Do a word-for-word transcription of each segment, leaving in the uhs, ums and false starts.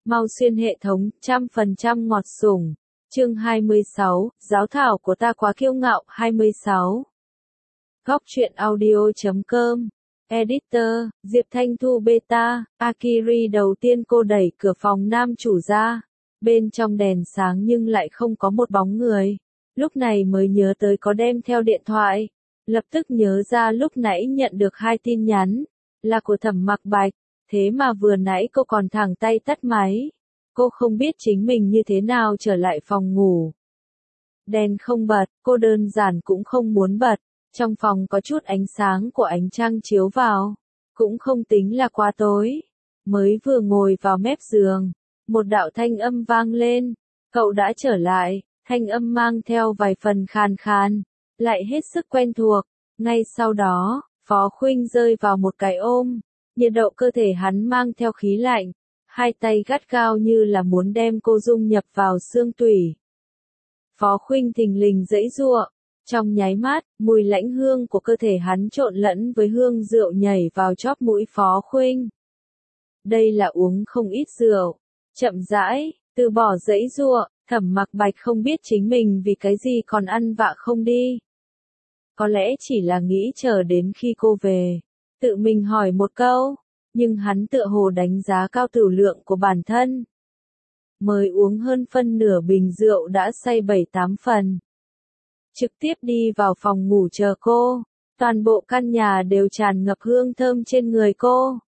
Mau xuyên hệ thống, trăm phần trăm ngọt sủng. Chương hai mươi sáu, giáo thảo của ta quá kiêu ngạo, hai mươi sáu. Góc truyện audio chấm com. Editor, Diệp Thanh Thu Beta, Akiri đầu tiên cô đẩy cửa phòng nam chủ ra. Bên trong đèn sáng nhưng lại không có một bóng người. Lúc này mới nhớ tới có đem theo điện thoại. Lập tức nhớ ra lúc nãy nhận được hai tin nhắn. Là của Thẩm Mặc Bạch. Thế mà vừa nãy cô còn thẳng tay tắt máy. Cô không biết chính mình như thế nào trở lại phòng ngủ. Đèn không bật, cô đơn giản cũng không muốn bật. Trong phòng có chút ánh sáng của ánh trăng chiếu vào. Cũng không tính là quá tối. Mới vừa ngồi vào mép giường. Một đạo thanh âm vang lên. Cậu đã trở lại. Thanh âm mang theo vài phần khàn khàn. Lại hết sức quen thuộc. Ngay sau đó, Phó Khuynh rơi vào một cái ôm. Nhiệt độ cơ thể hắn mang theo khí lạnh. Hai tay gắt gao như là muốn đem cô dung nhập vào xương tủy. Phó Khuynh thình lình giãy giụa. Trong nháy mắt, mùi lãnh hương của cơ thể hắn trộn lẫn với hương rượu nhảy vào chóp mũi Phó Khuynh. Đây là uống không ít rượu. Chậm rãi, từ bỏ giãy giụa, Thẩm Mặc Bạch không biết chính mình vì cái gì còn ăn vạ không đi. Có lẽ chỉ là nghĩ chờ đến khi cô về. Tự mình hỏi một câu, nhưng hắn tựa hồ đánh giá cao tửu lượng của bản thân. Mới uống hơn phân nửa bình rượu đã say bảy tám phần. Trực tiếp đi vào phòng ngủ chờ cô, toàn bộ căn nhà đều tràn ngập hương thơm trên người cô.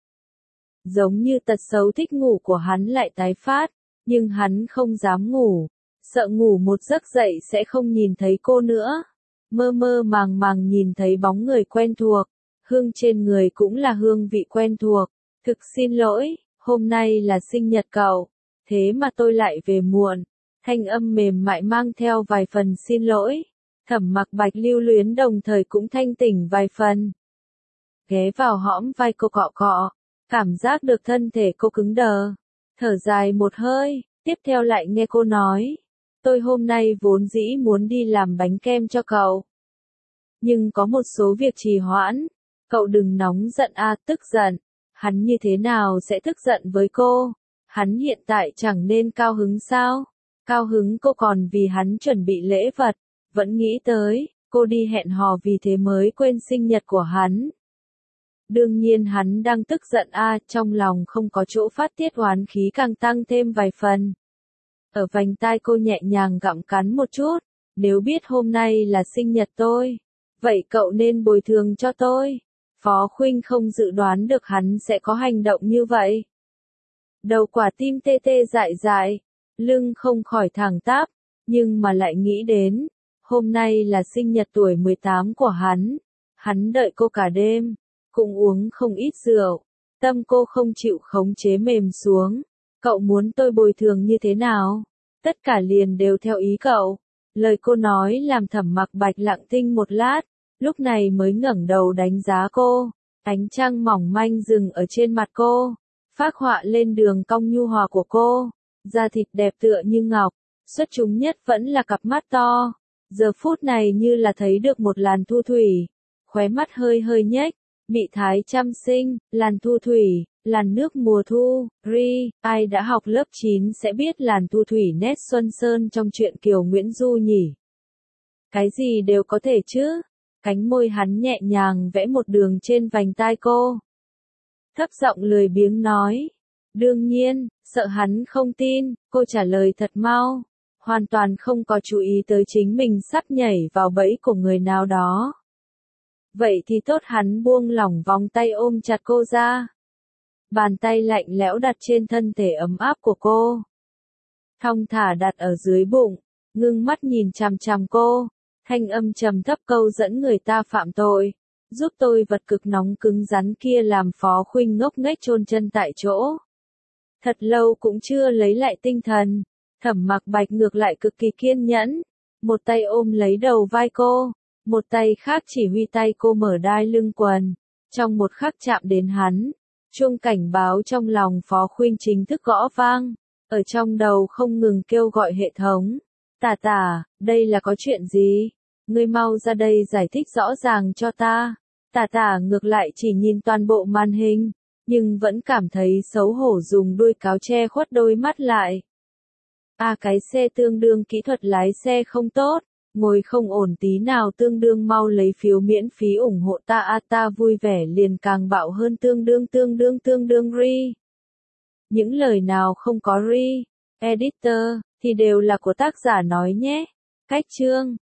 Giống như tật xấu thích ngủ của hắn lại tái phát, nhưng hắn không dám ngủ, sợ ngủ một giấc dậy sẽ không nhìn thấy cô nữa. Mơ mơ màng màng nhìn thấy bóng người quen thuộc. Hương trên người cũng là hương vị quen thuộc. Thực xin lỗi, hôm nay là sinh nhật cậu. Thế mà tôi lại về muộn. Thanh âm mềm mại mang theo vài phần xin lỗi. Thẩm Mặc Bạch lưu luyến đồng thời cũng thanh tỉnh vài phần. Ghé vào hõm vai cô cọ cọ. Cảm giác được thân thể cô cứng đờ. Thở dài một hơi, tiếp theo lại nghe cô nói. Tôi hôm nay vốn dĩ muốn đi làm bánh kem cho cậu. Nhưng có một số việc trì hoãn. Cậu đừng nóng giận a, à, tức giận. Hắn như thế nào sẽ tức giận với cô? Hắn hiện tại chẳng nên cao hứng sao? Cao hứng cô còn vì hắn chuẩn bị lễ vật. Vẫn nghĩ tới, cô đi hẹn hò vì thế mới quên sinh nhật của hắn. Đương nhiên hắn đang tức giận a, à, trong lòng không có chỗ phát tiết oán khí càng tăng thêm vài phần. Ở vành tai cô nhẹ nhàng gặm cắn một chút. Nếu biết hôm nay là sinh nhật tôi, vậy cậu nên bồi thường cho tôi. Phó Khuynh không dự đoán được hắn sẽ có hành động như vậy. Đầu quả tim tê tê dại dại, lưng không khỏi thẳng tắp, nhưng mà lại nghĩ đến, hôm nay là sinh nhật tuổi mười tám của hắn, hắn đợi cô cả đêm, cũng uống không ít rượu, tâm cô không chịu khống chế mềm xuống. Cậu muốn tôi bồi thường như thế nào? Tất cả liền đều theo ý cậu. Lời cô nói làm Thẩm Mặc Bạch lặng thinh một lát. Lúc này mới ngẩng đầu đánh giá cô. Ánh trăng mỏng manh dừng ở trên mặt cô. Phác họa lên đường cong nhu hòa của cô. Da thịt đẹp tựa như ngọc. Xuất chúng nhất vẫn là cặp mắt to. Giờ phút này như là thấy được một làn thu thủy. Khóe mắt hơi hơi nhếch. Mị thái trăm sinh, làn thu thủy, làn nước mùa thu. Ri, ai đã học lớp chín sẽ biết làn thu thủy nét xuân sơn trong truyện Kiều Nguyễn Du nhỉ. Cái gì đều có thể chứ. Cánh môi hắn nhẹ nhàng vẽ một đường trên vành tai cô. Thấp giọng lười biếng nói. Đương nhiên, sợ hắn không tin, cô trả lời thật mau. Hoàn toàn không có chú ý tới chính mình sắp nhảy vào bẫy của người nào đó. Vậy thì tốt, hắn buông lỏng vòng tay ôm chặt cô ra. Bàn tay lạnh lẽo đặt trên thân thể ấm áp của cô. Thong thả đặt ở dưới bụng, ngưng mắt nhìn chằm chằm cô. Thanh âm trầm thấp câu dẫn người ta phạm tội. Giúp tôi vật cực nóng cứng rắn kia làm Phó Khuynh ngốc nghếch chôn chân tại chỗ. Thật lâu cũng chưa lấy lại tinh thần. Thẩm Mặc Bạch ngược lại cực kỳ kiên nhẫn. Một tay ôm lấy đầu vai cô. Một tay khác chỉ huy tay cô mở đai lưng quần. Trong một khắc chạm đến hắn. Chuông cảnh báo trong lòng Phó Khuynh chính thức gõ vang. Ở trong đầu không ngừng kêu gọi hệ thống. Tả tả, đây là có chuyện gì? Ngươi mau ra đây giải thích rõ ràng cho ta. Tả tả ngược lại chỉ nhìn toàn bộ màn hình. nhưng vẫn cảm thấy xấu hổ dùng đuôi cáo che khuất đôi mắt lại. A cái xe tương đương kỹ thuật lái xe không tốt, ngồi không ổn tí nào tương đương mau lấy phiếu miễn phí ủng hộ ta a ta vui vẻ liền càng bạo hơn tương đương tương đương tương đương ri. Những lời nào không có ri, editor, thì đều là của tác giả nói nhé. Cách chương